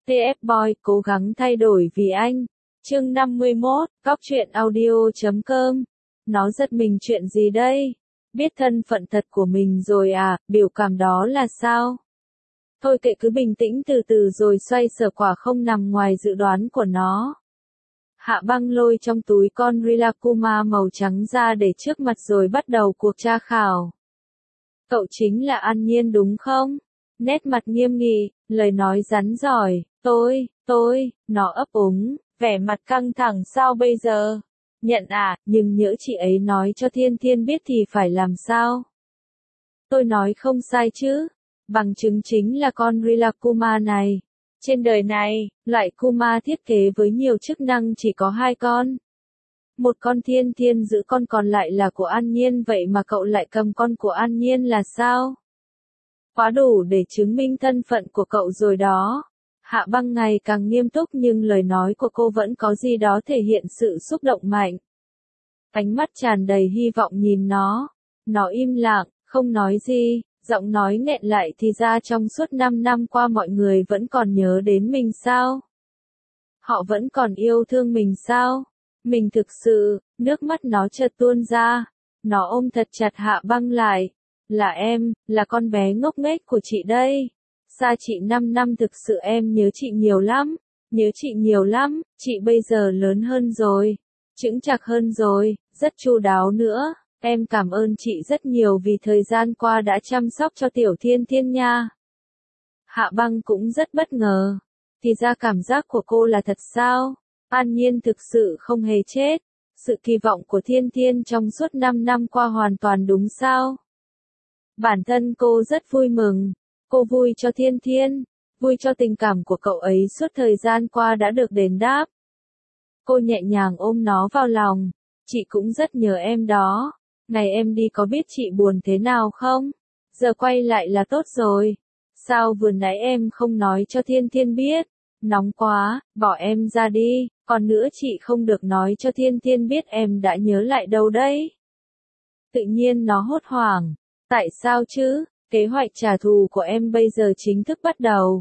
TF Boy cố gắng thay đổi vì anh. Chương 51, Góc truyện audio.com. Nó giật mình chuyện gì đây? Biết thân phận thật của mình rồi à, biểu cảm đó là sao? Thôi kệ, cứ bình tĩnh từ từ rồi xoay sở, quả không nằm ngoài dự đoán của nó. Hạ Băng lôi trong túi con Rilakkuma màu trắng ra để trước mặt rồi bắt đầu cuộc tra khảo. Cậu chính là An Nhiên đúng không? Nét mặt nghiêm nghị, lời nói rắn rỏi, nó ấp úng, vẻ mặt căng thẳng. Sao bây giờ? Nhận à, nhưng nhỡ chị ấy nói cho Thiên Thiên biết thì phải làm sao? Tôi nói không sai chứ? Bằng chứng chính là con Rilakkuma này. Trên đời này, loại Kuma thiết kế với nhiều chức năng chỉ có 2 con. Một con Thiên Thiên giữ, con còn lại là của An Nhiên, vậy mà cậu lại cầm con của An Nhiên là sao? Quá đủ để chứng minh thân phận của cậu rồi đó. Hạ Băng ngày càng nghiêm túc nhưng lời nói của cô vẫn có gì đó thể hiện sự xúc động mạnh. Ánh mắt tràn đầy hy vọng nhìn nó. Nó im lặng, không nói gì, giọng nói nghẹn lại, thì ra trong suốt 5 năm qua mọi người vẫn còn nhớ đến mình sao? Họ vẫn còn yêu thương mình sao? Mình thực sự, nước mắt nó chợt tuôn ra. Nó ôm thật chặt Hạ Băng lại. Là em, là con bé ngốc nghếch của chị đây. Xa chị 5 năm, thực sự em nhớ chị nhiều lắm. Nhớ chị nhiều lắm, chị bây giờ lớn hơn rồi. Chững chạc hơn rồi, rất chu đáo nữa. Em cảm ơn chị rất nhiều vì thời gian qua đã chăm sóc cho tiểu Thiên Thiên nha. Hạ Băng cũng rất bất ngờ. Thì ra cảm giác của cô là thật sao? An Nhiên thực sự không hề chết. Sự kỳ vọng của Thiên Thiên trong suốt 5 năm qua hoàn toàn đúng sao? Bản thân cô rất vui mừng. Cô vui cho Thiên Thiên, vui cho tình cảm của cậu ấy suốt thời gian qua đã được đền đáp. Cô nhẹ nhàng ôm nó vào lòng. Chị cũng rất nhớ em đó. Ngày em đi có biết chị buồn thế nào không? Giờ quay lại là tốt rồi. Sao vừa nãy em không nói cho Thiên Thiên biết? Nóng quá, bỏ em ra đi. Còn nữa, chị không được nói cho Thiên Thiên biết em đã nhớ lại đâu đấy. Tự nhiên nó hốt hoảng. Tại sao chứ? Kế hoạch trả thù của em bây giờ chính thức bắt đầu.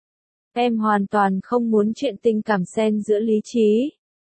Em hoàn toàn không muốn chuyện tình cảm xen giữa lý trí.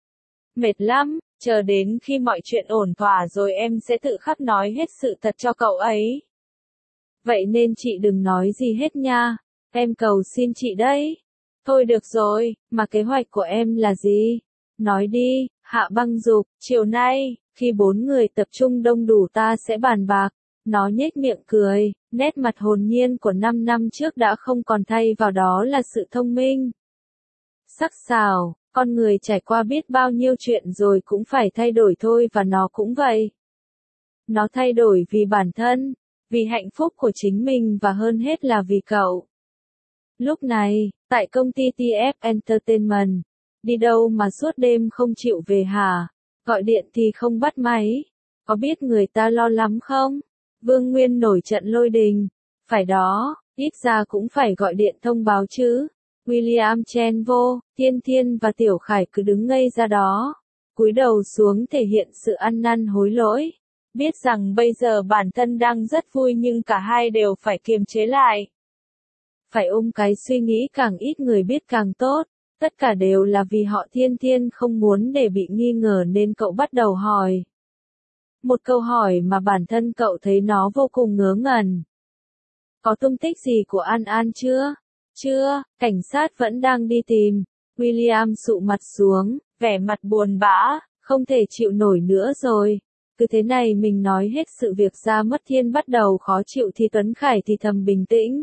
Mệt lắm, chờ đến khi mọi chuyện ổn thỏa rồi em sẽ tự khắc nói hết sự thật cho cậu ấy. Vậy nên chị đừng nói gì hết nha. Em cầu xin chị đấy. Thôi được rồi, mà kế hoạch của em là gì? Nói đi, Hạ Băng giục. Chiều nay, khi 4 người tập trung đông đủ ta sẽ bàn bạc. Nó nhếch miệng cười, nét mặt hồn nhiên của 5 năm trước đã không còn, thay vào đó là sự thông minh. Sắc sảo, con người trải qua biết bao nhiêu chuyện rồi cũng phải thay đổi thôi, và nó cũng vậy. Nó thay đổi vì bản thân, vì hạnh phúc của chính mình và hơn hết là vì cậu. Lúc này, tại công ty TF Entertainment, đi đâu mà suốt đêm không chịu về hả? Gọi điện thì không bắt máy. Có biết người ta lo lắm không? Vương Nguyên nổi trận lôi đình. Phải đó, ít ra cũng phải gọi điện thông báo chứ. William chen vô, Thiên Thiên và Tiểu Khải cứ đứng ngây ra đó. Cúi đầu xuống thể hiện sự ăn năn hối lỗi. Biết rằng bây giờ bản thân đang rất vui nhưng cả hai đều phải kiềm chế lại. Phải ôm cái suy nghĩ càng ít người biết càng tốt. Tất cả đều là vì họ. Thiên Thiên không muốn để bị nghi ngờ nên cậu bắt đầu hỏi. Một câu hỏi mà bản thân cậu thấy nó vô cùng ngớ ngẩn. Có tung tích gì của An An chưa? Chưa, cảnh sát vẫn đang đi tìm. William sụ mặt xuống, vẻ mặt buồn bã, không thể chịu nổi nữa rồi. Cứ thế này mình nói hết sự việc ra mất. Thiên bắt đầu khó chịu thì Tuấn Khải thì thầm bình tĩnh.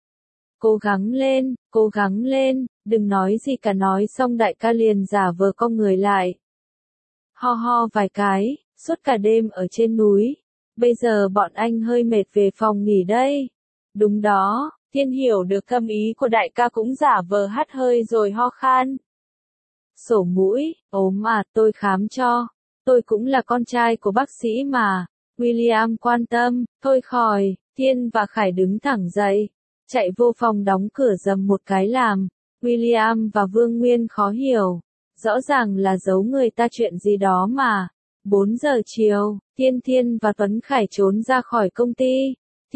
Cố gắng lên, đừng nói gì cả. Nói xong đại ca liền giả vờ cong người lại. Ho ho vài cái, suốt cả đêm ở trên núi. Bây giờ bọn anh hơi mệt, về phòng nghỉ đây. Đúng đó, Thiên hiểu được tâm ý của đại ca cũng giả vờ hắt hơi rồi ho khan. Sổ mũi, ốm à, tôi khám cho. Tôi cũng là con trai của bác sĩ mà. William quan tâm, thôi khỏi. Thiên và Khải đứng thẳng dậy, chạy vô phòng đóng cửa rầm một cái làm. William và Vương Nguyên khó hiểu. Rõ ràng là giấu người ta chuyện gì đó mà. 4 giờ chiều, Thiên Thiên và Tuấn Khải trốn ra khỏi công ty.